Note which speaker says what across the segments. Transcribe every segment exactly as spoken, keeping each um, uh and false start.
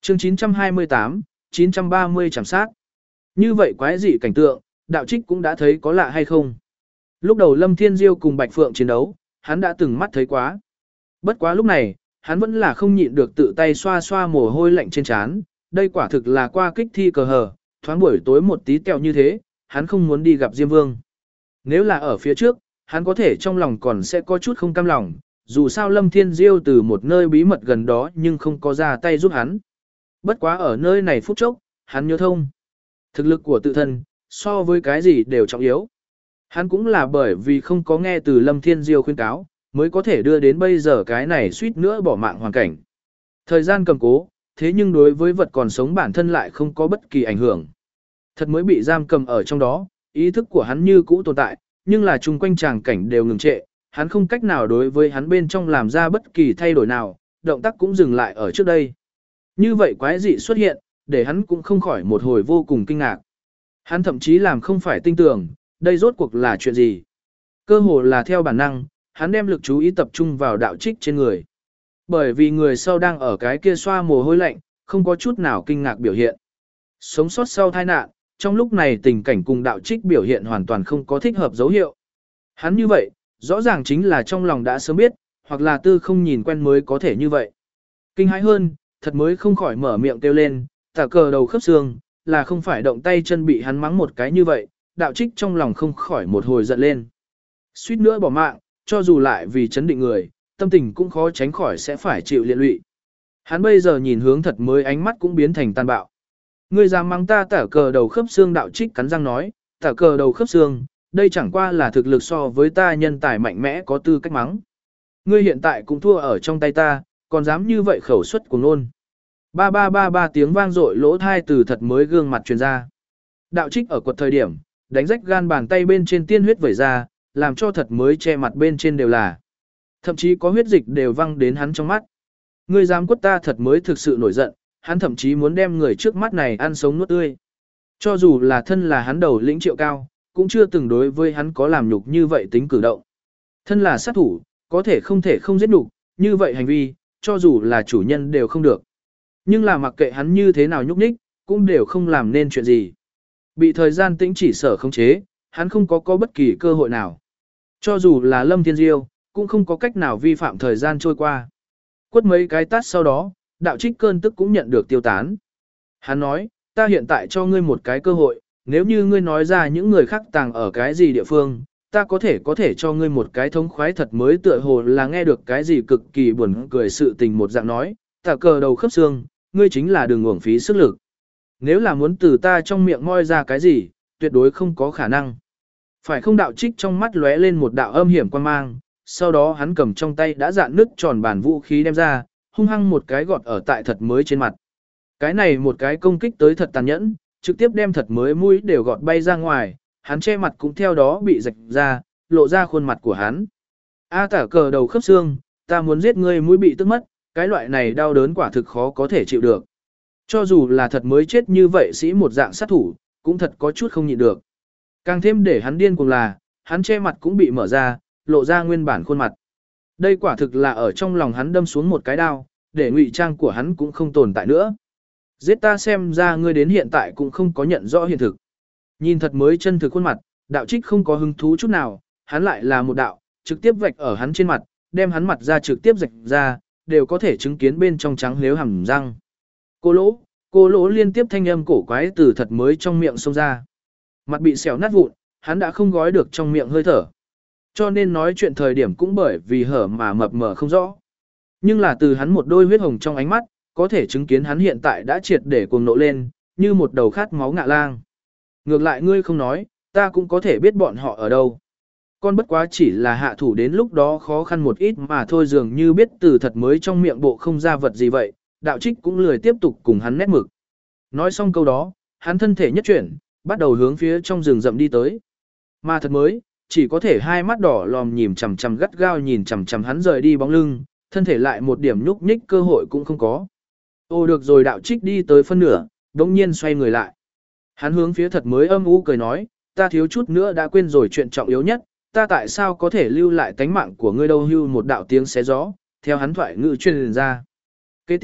Speaker 1: chương chín trăm hai mươi tám, chín trăm ba mươi chảm sát. Như vậy quái dị cảnh tượng, đạo trích cũng đã thấy có lạ hay không. Lúc đầu Lâm Thiên Diêu cùng Bạch Phượng chiến đấu, hắn đã từng mắt thấy quá. Bất quá lúc này, hắn vẫn là không nhịn được tự tay xoa xoa mồ hôi lạnh trên trán. Đây quả thực là qua kích thi cờ hờ, thoáng buổi tối một tí tẹo như thế, hắn không muốn đi gặp Diêm Vương. Nếu là ở phía trước, hắn có thể trong lòng còn sẽ có chút không cam lòng, dù sao Lâm Thiên Diêu từ một nơi bí mật gần đó nhưng không có ra tay giúp hắn. Bất quá ở nơi này phút chốc, hắn nhớ thông. Thực lực của tự thân, so với cái gì đều trọng yếu. Hắn cũng là bởi vì không có nghe từ Lâm Thiên Diêu khuyên cáo, mới có thể đưa đến bây giờ cái này suýt nữa bỏ mạng hoàn cảnh. Thời gian cầm cố, thế nhưng đối với vật còn sống bản thân lại không có bất kỳ ảnh hưởng. Thật mới bị giam cầm ở trong đó, ý thức của hắn như cũ tồn tại, nhưng là chung quanh tràng cảnh đều ngừng trệ, hắn không cách nào đối với hắn bên trong làm ra bất kỳ thay đổi nào, động tác cũng dừng lại ở trước đây. Như vậy quái dị xuất hiện, để hắn cũng không khỏi một hồi vô cùng kinh ngạc. Hắn thậm chí làm không phải tin tưởng, đây rốt cuộc là chuyện gì. Cơ hồ là theo bản năng, hắn đem lực chú ý tập trung vào đạo trích trên người. Bởi vì người sau đang ở cái kia xoa mồ hôi lạnh, không có chút nào kinh ngạc biểu hiện. Sống sót sau tai nạn, trong lúc này tình cảnh cùng đạo trích biểu hiện hoàn toàn không có thích hợp dấu hiệu. Hắn như vậy, rõ ràng chính là trong lòng đã sớm biết, hoặc là tư không nhìn quen mới có thể như vậy. Kinh hãi hơn, thật mới không khỏi mở miệng kêu lên, tả cờ đầu khớp xương, là không phải động tay chân bị hắn mắng một cái như vậy, đạo trích trong lòng không khỏi một hồi giận lên. Suýt nữa bỏ mạng, cho dù lại vì chấn định người, tâm tình cũng khó tránh khỏi sẽ phải chịu liên lụy. Hắn bây giờ nhìn hướng thật mới ánh mắt cũng biến thành tàn bạo. Ngươi dám mắng ta tả cờ đầu khớp xương, đạo trích cắn răng nói, tả cờ đầu khớp xương, đây chẳng qua là thực lực so với ta nhân tài mạnh mẽ có tư cách mắng. Ngươi hiện tại cũng thua ở trong tay ta, còn dám như vậy khẩu suất của nôn. Ba ba ba ba tiếng vang dội lỗ thai từ thật mới gương mặt truyền ra. Đạo trích ở quật thời điểm, đánh rách gan bàn tay bên trên tiên huyết vẩy ra, làm cho thật mới che mặt bên trên đều là. Thậm chí có huyết dịch đều văng đến hắn trong mắt. Ngươi dám quất ta, thật mới thực sự nổi giận, hắn thậm chí muốn đem người trước mắt này ăn sống nuốt tươi. Cho dù là thân là hắn đầu lĩnh Triệu Cao, cũng chưa từng đối với hắn có làm nhục như vậy tính cử động. Thân là sát thủ, có thể không thể không giết nhục, như vậy hành vi, cho dù là chủ nhân đều không được. Nhưng là mặc kệ hắn như thế nào nhúc nhích, cũng đều không làm nên chuyện gì. Bị thời gian tĩnh chỉ sở khống chế, hắn không có có bất kỳ cơ hội nào. Cho dù là Lâm Thiên Diêu, cũng không có cách nào vi phạm thời gian trôi qua. Quất mấy cái tát sau đó, đạo trích cơn tức cũng nhận được tiêu tán. Hắn nói, ta hiện tại cho ngươi một cái cơ hội, nếu như ngươi nói ra những người khác tàng ở cái gì địa phương, ta có thể có thể cho ngươi một cái thống khoái thật mới, tựa hồ là nghe được cái gì cực kỳ buồn cười sự tình một dạng nói, tả cờ đầu khớp xương, ngươi chính là đừng uổng phí sức lực. Nếu là muốn từ ta trong miệng moi ra cái gì, tuyệt đối không có khả năng. Phải không? Đạo trích trong mắt lóe lên một đạo âm hiểm quan mang, sau đó hắn cầm trong tay đã dạn nứt tròn bản vũ khí đem ra, hung hăng một cái gọt ở tại thật mới trên mặt. Cái này một cái công kích tới thật tàn nhẫn, trực tiếp đem thật mới mũi đều gọt bay ra ngoài, hắn che mặt cũng theo đó bị rạch ra, lộ ra khuôn mặt của hắn. A tả cờ đầu khớp xương, ta muốn giết ngươi, mũi bị tức mất, cái loại này đau đớn quả thực khó có thể chịu được. Cho dù là thật mới chết như vậy sĩ một dạng sát thủ, cũng thật có chút không nhịn được. Càng thêm để hắn điên cuồng là, hắn che mặt cũng bị mở ra, lộ ra nguyên bản khuôn mặt. Đây quả thực là ở trong lòng hắn đâm xuống một cái đao, để ngụy trang của hắn cũng không tồn tại nữa. Giết ta xem ra ngươi đến hiện tại cũng không có nhận rõ hiện thực. Nhìn thật mới chân thực khuôn mặt, đạo trích không có hứng thú chút nào, hắn lại là một đạo, trực tiếp vạch ở hắn trên mặt, đem hắn mặt ra trực tiếp rạch ra, đều có thể chứng kiến bên trong trắng nếu hàm răng. Cô lỗ, cô lỗ liên tiếp thanh âm cổ quái từ thật mới trong miệng xông ra. Mặt bị xẻo nát vụn, hắn đã không gói được trong miệng hơi thở. Cho nên nói chuyện thời điểm cũng bởi vì hở mà mập mờ không rõ. Nhưng là từ hắn một đôi huyết hồng trong ánh mắt, có thể chứng kiến hắn hiện tại đã triệt để cuồng nộ lên, như một đầu khát máu ngạ lang. Ngược lại ngươi không nói, ta cũng có thể biết bọn họ ở đâu. Con bất quá chỉ là hạ thủ đến lúc đó khó khăn một ít mà thôi, dường như biết từ thật mới trong miệng bộ không ra vật gì vậy, đạo trích cũng lười tiếp tục cùng hắn nét mực. Nói xong câu đó, hắn thân thể nhất chuyển, bắt đầu hướng phía trong rừng rậm đi tới. Mà thật mới, chỉ có thể hai mắt đỏ lòm nhìn chằm chằm gắt gao nhìn chằm chằm hắn rời đi bóng lưng, thân thể lại một điểm nhúc nhích cơ hội cũng không có. Ô được rồi, đạo trích đi tới phân nửa, đống nhiên xoay người lại. Hắn hướng phía thật mới âm u cười nói, ta thiếu chút nữa đã quên rồi chuyện trọng yếu nhất, ta tại sao có thể lưu lại tánh mạng của ngươi đâu, hưu một đạo tiếng xé gió, theo hắn thoại ngữ truyền ra. Kế tiếp,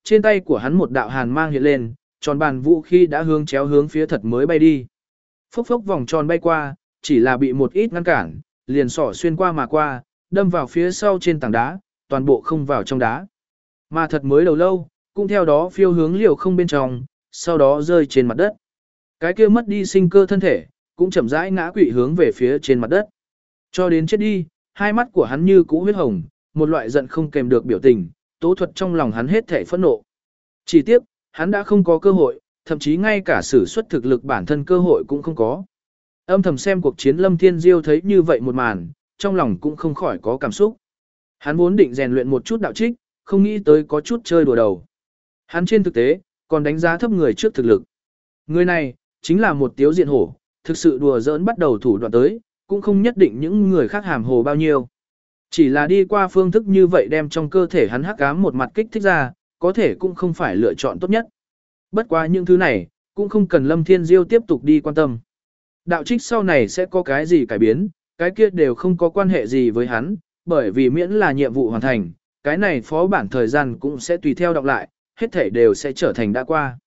Speaker 1: trên tay của hắn một đạo hàn mang hiện lên, tròn bàn vũ khí đã hướng chéo hướng phía thật mới bay đi. Phốc phốc vòng tròn bay qua, chỉ là bị một ít ngăn cản, liền sỏ xuyên qua mà qua, đâm vào phía sau trên tảng đá, toàn bộ không vào trong đá. Mà thật mới đầu lâu, cũng theo đó phiêu hướng liều không bên trong, sau đó rơi trên mặt đất. Cái kia mất đi sinh cơ thân thể, cũng chậm rãi ngã quỵ hướng về phía trên mặt đất. Cho đến chết đi, hai mắt của hắn như cũ huyết hồng, một loại giận không kèm được biểu tình, tố thuật trong lòng hắn hết thể phẫn nộ. Chỉ tiếc, hắn đã không có cơ hội, thậm chí ngay cả sử xuất thực lực bản thân cơ hội cũng không có. Âm thầm xem cuộc chiến Lâm Thiên Diêu thấy như vậy một màn, trong lòng cũng không khỏi có cảm xúc. Hắn vốn định rèn luyện một chút đạo trích, không nghĩ tới có chút chơi đùa đầu. Hắn trên thực tế, còn đánh giá thấp người trước thực lực. Người này, chính là một tiếu diện hổ, thực sự đùa giỡn bắt đầu thủ đoạn tới, cũng không nhất định những người khác hàm hồ bao nhiêu. Chỉ là đi qua phương thức như vậy đem trong cơ thể hắn hắc ám một mặt kích thích ra, có thể cũng không phải lựa chọn tốt nhất. Bất quá những thứ này, cũng không cần Lâm Thiên Diêu tiếp tục đi quan tâm. Đạo trích sau này sẽ có cái gì cải biến, cái kia đều không có quan hệ gì với hắn, bởi vì miễn là nhiệm vụ hoàn thành, cái này phó bản thời gian cũng sẽ tùy theo đọc lại, hết thể đều sẽ trở thành đã qua.